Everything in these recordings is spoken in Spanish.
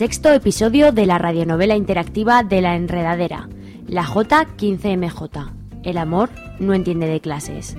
sexto episodio de la radionovela interactiva de La Enredadera, la J15MJ. El amor no entiende de clases.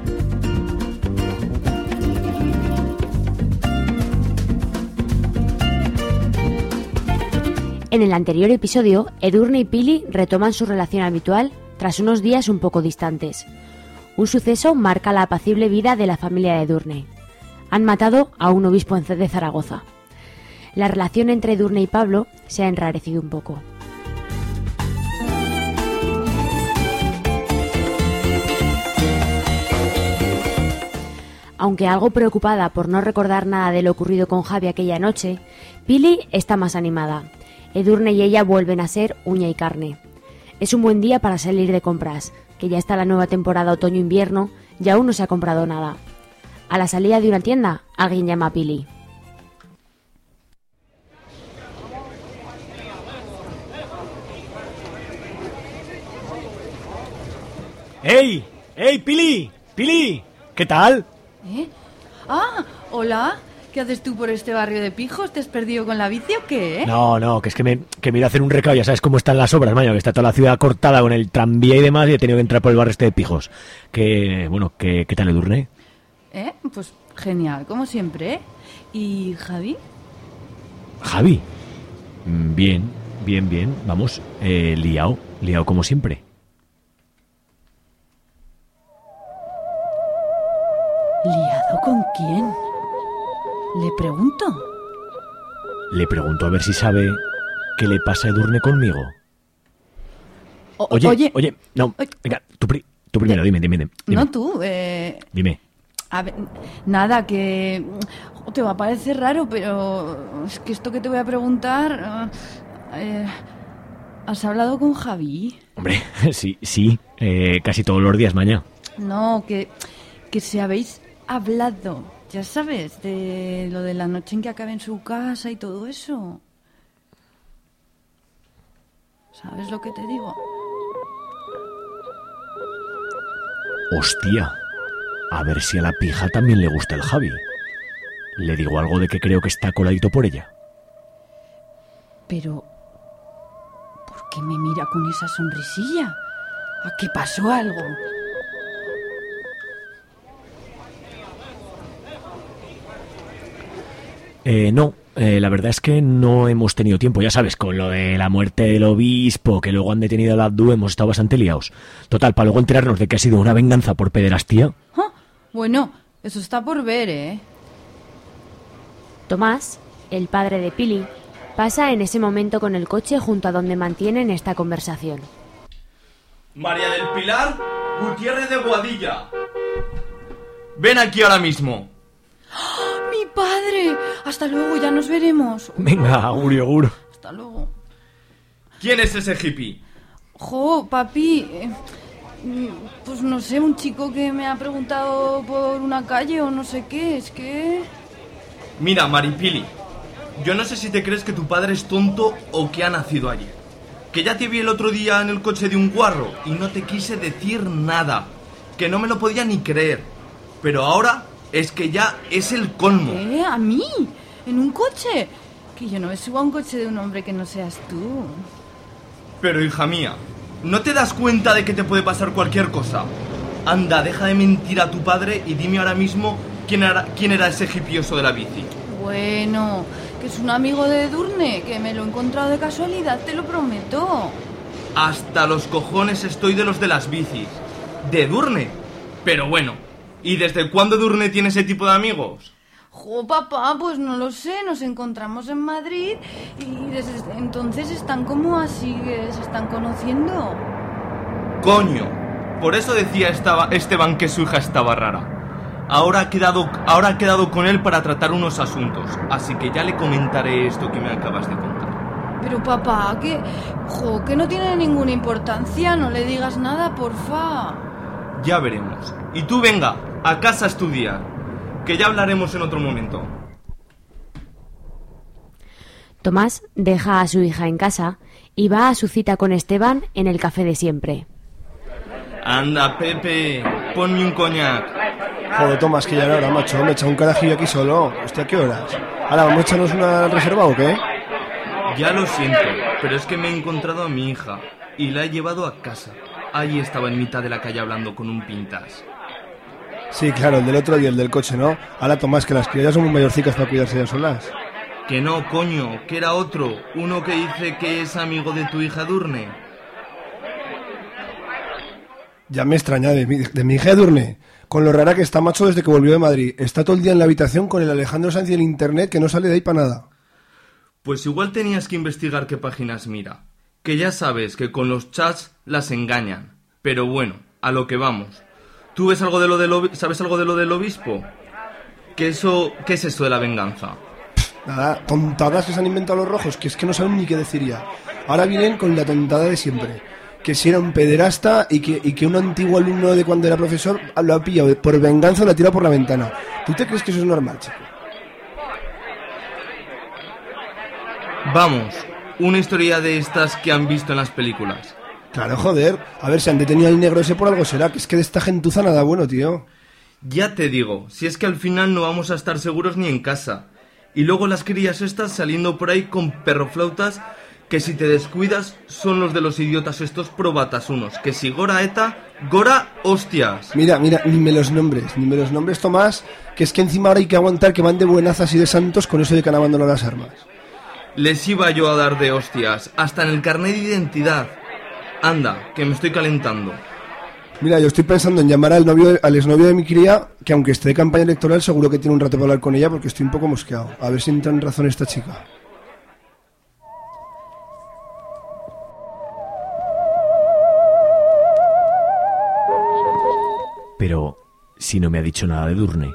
En el anterior episodio, Edurne y Pili retoman su relación habitual tras unos días un poco distantes. Un suceso marca la apacible vida de la familia de Edurne. Han matado a un obispo de Zaragoza. La relación entre Edurne y Pablo se ha enrarecido un poco. Aunque algo preocupada por no recordar nada de lo ocurrido con Javi aquella noche, Pili está más animada. Edurne y ella vuelven a ser uña y carne. Es un buen día para salir de compras, que ya está la nueva temporada otoño-invierno y aún no se ha comprado nada. A la salida de una tienda, alguien llama a Pili. ¡Ey! ¡Ey, Pili! ¡Pili! ¿Qué tal? Ah, hola. ¿Qué haces tú por este barrio de pijos? ¿Te has perdido con la bici o qué? No, que es que me iba a hacer un recado. Ya sabes cómo están las obras, maño, que está toda la ciudad cortada con el tranvía y demás y he tenido que entrar por el barrio este de pijos. ¿Qué tal, Edurne? Pues genial, como siempre. ¿Y Javi? ¿Javi? Bien. Vamos, liado como siempre. ¿Liado con quién? Le pregunto a ver si sabe qué le pasa a Edurne conmigo. Oye, no, venga, tú primero, dime. No, tú, Dime. A ver, nada, que te va a parecer raro, pero es que esto que te voy a preguntar... ¿Has hablado con Javi? Hombre, sí, casi todos los días, mañana. No, que si habéis hablado... Ya sabes, de lo de la noche en que acabé en su casa y todo eso. ¿Sabes lo que te digo? Hostia, a ver si a la pija también le gusta el Javi. Le digo algo de que creo que está coladito por ella. Pero... ¿por qué me mira con esa sonrisilla? ¿A qué pasó algo? No, la verdad es que no hemos tenido tiempo, ya sabes, con lo de la muerte del obispo, que luego han detenido al Abdú, hemos estado bastante liados. Total, para luego enterarnos de que ha sido una venganza por pederastía. Bueno, eso está por ver, Tomás, el padre de Pili, pasa en ese momento con el coche junto a donde mantienen esta conversación. María del Pilar Gutiérrez de Boadilla. Ven aquí ahora mismo. ¡Mi padre! Hasta luego, ya nos veremos. Venga, augurio. Hasta luego. ¿Quién es ese hippie? Papi, pues no sé, un chico que me ha preguntado por una calle o no sé qué, es que... Mira, Maripili, yo no sé si te crees que tu padre es tonto o que ha nacido ayer. Que ya te vi el otro día en el coche de un guarro y no te quise decir nada. Que no me lo podía ni creer. Pero ahora es que ya es el colmo. ¿Qué? ¿A mí? ¿En un coche? Que yo no me subo a un coche de un hombre que no seas tú. Pero hija mía, ¿no te das cuenta de que te puede pasar cualquier cosa? Anda, deja de mentir a tu padre y dime ahora mismo quién era ese hipioso de la bici. Bueno, que es un amigo de Edurne, que me lo he encontrado de casualidad, te lo prometo. Hasta los cojones estoy de los de las bicis. ¿De Edurne? Pero bueno, ¿y desde cuándo Edurne tiene ese tipo de amigos? Papá, pues no lo sé, nos encontramos en Madrid y desde entonces están como así, que se están conociendo. ¡Coño! Por eso decía Esteban que su hija estaba rara. Ahora ha quedado con él para tratar unos asuntos, así que ya le comentaré esto que me acabas de contar. Pero papá, que no tiene ninguna importancia, no le digas nada, porfa. Ya veremos. Y tú venga, a casa a estudiar, que ya hablaremos en otro momento. Tomás deja a su hija en casa y va a su cita con Esteban en el café de siempre. Anda, Pepe, ponme un coñac. Joder, Tomás, que ya era hora, macho. Me he echado un carajillo aquí solo. Hostia, ¿qué horas? Ahora, ¿vamos a echarnos una reserva o qué? Ya lo siento, pero es que me he encontrado a mi hija y la he llevado a casa. Allí estaba en mitad de la calle hablando con un pintas. Sí, claro, el del otro día, el del coche, ¿no? Ahora, Tomás, que las criadas son muy mayorcicas para cuidarse ellas solas. Que no, coño, que era otro. Uno que dice que es amigo de tu hija Edurne. Ya me extraña de mi hija Edurne. Con lo rara que está, macho, desde que volvió de Madrid. Está todo el día en la habitación con el Alejandro Sanz y el internet, que no sale de ahí para nada. Pues igual tenías que investigar qué páginas mira. Que ya sabes que con los chats las engañan. Pero bueno, a lo que vamos. ¿Tú ves algo de lo del sabes algo de lo del obispo? ¿Qué es esto de la venganza? Nada, tontadas que se han inventado los rojos, que es que no saben ni qué decir ya. Ahora vienen con la tontada de siempre. Que si era un pederasta y que un antiguo alumno de cuando era profesor lo ha pillado por venganza y lo ha tirado por la ventana. ¿Tú te crees que eso es normal, chico? Vamos, una historia de estas que han visto en las películas. Claro, joder. A ver, si han detenido al negro ese por algo será, que es que de esta gentuza nada bueno, tío. Ya te digo, si es que al final no vamos a estar seguros ni en casa. Y luego las crías estas saliendo por ahí con perroflautas que si te descuidas son los de los idiotas estos probatas unos. Que si Gora ETA, Gora hostias. Mira, ni me los nombres, Tomás, que es que encima ahora hay que aguantar que van de buenazas y de santos con eso de que han abandonado las armas. Les iba yo a dar de hostias, hasta en el carnet de identidad. Anda, que me estoy calentando. Mira, yo estoy pensando en llamar al exnovio de mi cría, que aunque esté de campaña electoral, seguro que tiene un rato para hablar con ella, porque estoy un poco mosqueado. A ver si entra en razón esta chica. Pero si no me ha dicho nada de Edurne.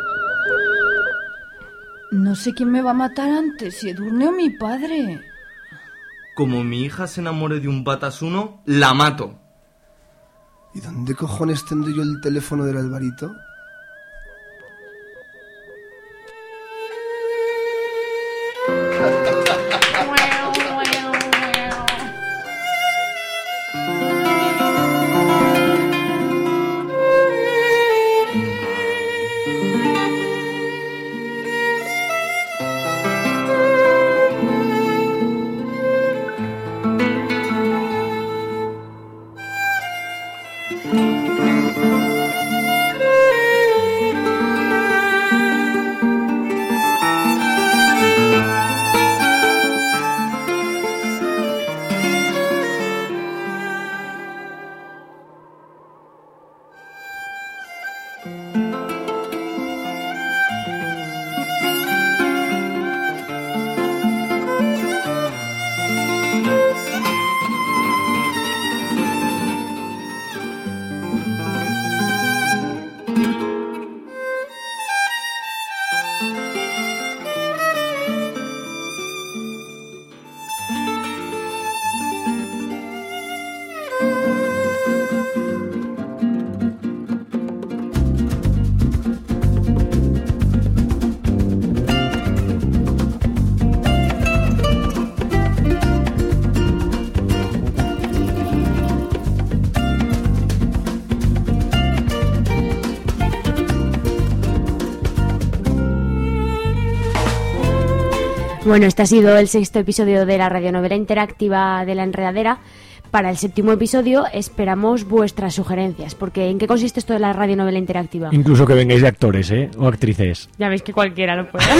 No sé quién me va a matar antes, si Edurne o mi padre. Como mi hija se enamore de un batasuno, la mato. ¿Y dónde cojones tendré yo el teléfono del Alvarito? Bueno, este ha sido el 6º episodio de la radionovela interactiva de La Enredadera. Para el 7º episodio esperamos vuestras sugerencias, porque ¿en qué consiste esto de la radionovela interactiva? Incluso que vengáis de actores, o actrices. Ya veis que cualquiera lo puede.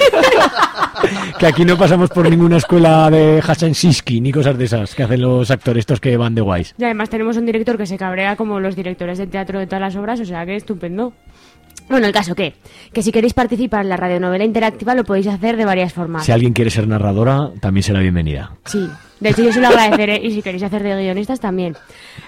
Que aquí no pasamos por ninguna escuela de Hassan Siski ni cosas de esas que hacen los actores estos que van de guays. Y además tenemos un director que se cabrea como los directores de teatro de todas las obras, o sea que estupendo. Bueno, el caso que si queréis participar en la radionovela interactiva lo podéis hacer de varias formas. Si alguien quiere ser narradora, también será bienvenida. Sí, de hecho yo se lo agradeceré, y si queréis hacer de guionistas también.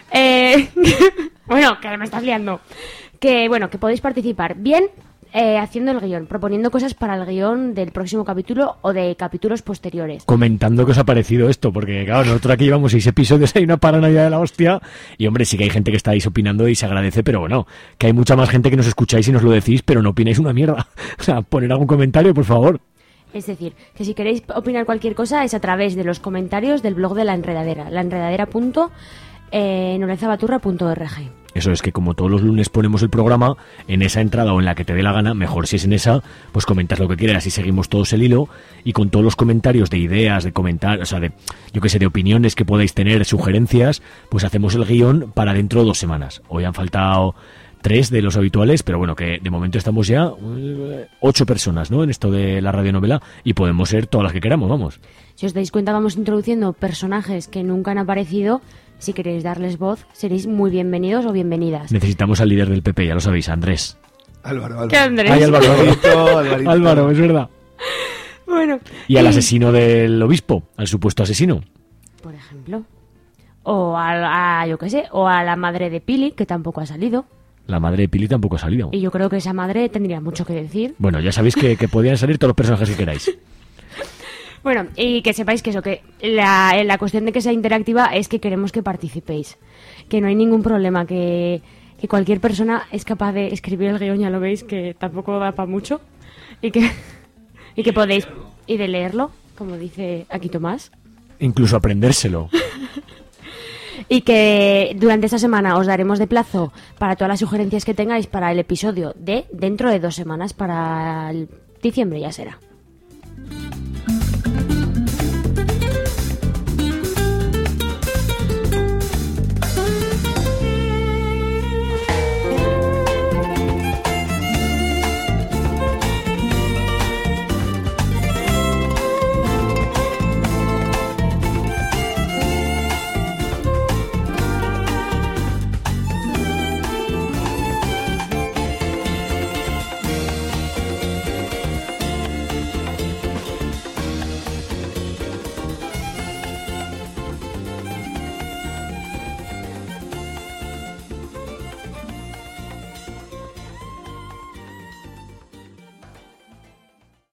Bueno, que me estás liando. Que podéis participar bien haciendo el guión, proponiendo cosas para el guión del próximo capítulo o de capítulos posteriores. Comentando qué os ha parecido esto, porque claro, nosotros aquí llevamos 6 episodios, hay una paranoia de la hostia, y hombre, sí que hay gente que estáis opinando y se agradece, pero bueno, que hay mucha más gente que nos escucháis y nos lo decís, pero no opináis una mierda. O sea, poner algún comentario, por favor. Es decir, que si queréis opinar cualquier cosa es a través de los comentarios del blog de La Enredadera, laenredadera.norezabaturra.org. Eso es que como todos los lunes ponemos el programa, en esa entrada o en la que te dé la gana, mejor si es en esa, pues comentas lo que quieras y seguimos todos el hilo y con todos los comentarios de ideas, de comentarios, o sea, de, yo que sé, de opiniones que podáis tener, sugerencias, pues hacemos el guión para dentro de 2 semanas. Hoy han faltado 3 de los habituales, pero bueno, que de momento estamos ya 8 personas, ¿no? En esto de la radionovela y podemos ser todas las que queramos, vamos. Si os dais cuenta, vamos introduciendo personajes que nunca han aparecido. Si queréis darles voz, seréis muy bienvenidos o bienvenidas. Necesitamos al líder del PP, ya lo sabéis, Andrés. Álvaro. ¿Qué, Andrés? Ay, Álvaro. Alvarito. Álvaro, es verdad. Bueno. Y al asesino del obispo, al supuesto asesino. Por ejemplo. O yo qué sé, o a la madre de Pili, que tampoco ha salido. La madre de Pili tampoco ha salido. Y yo creo que esa madre tendría mucho que decir. Bueno, ya sabéis que podían salir todos los personajes que queráis. Bueno, y que sepáis que eso, que la cuestión de que sea interactiva es que queremos que participéis. Que no hay ningún problema, que cualquier persona es capaz de escribir el guión, ya lo veis, que tampoco da para mucho. Y que podéis, y de leerlo, como dice aquí Tomás. Incluso aprendérselo. Y que durante esta semana os daremos de plazo para todas las sugerencias que tengáis para el episodio de dentro de 2 semanas, para el diciembre ya será.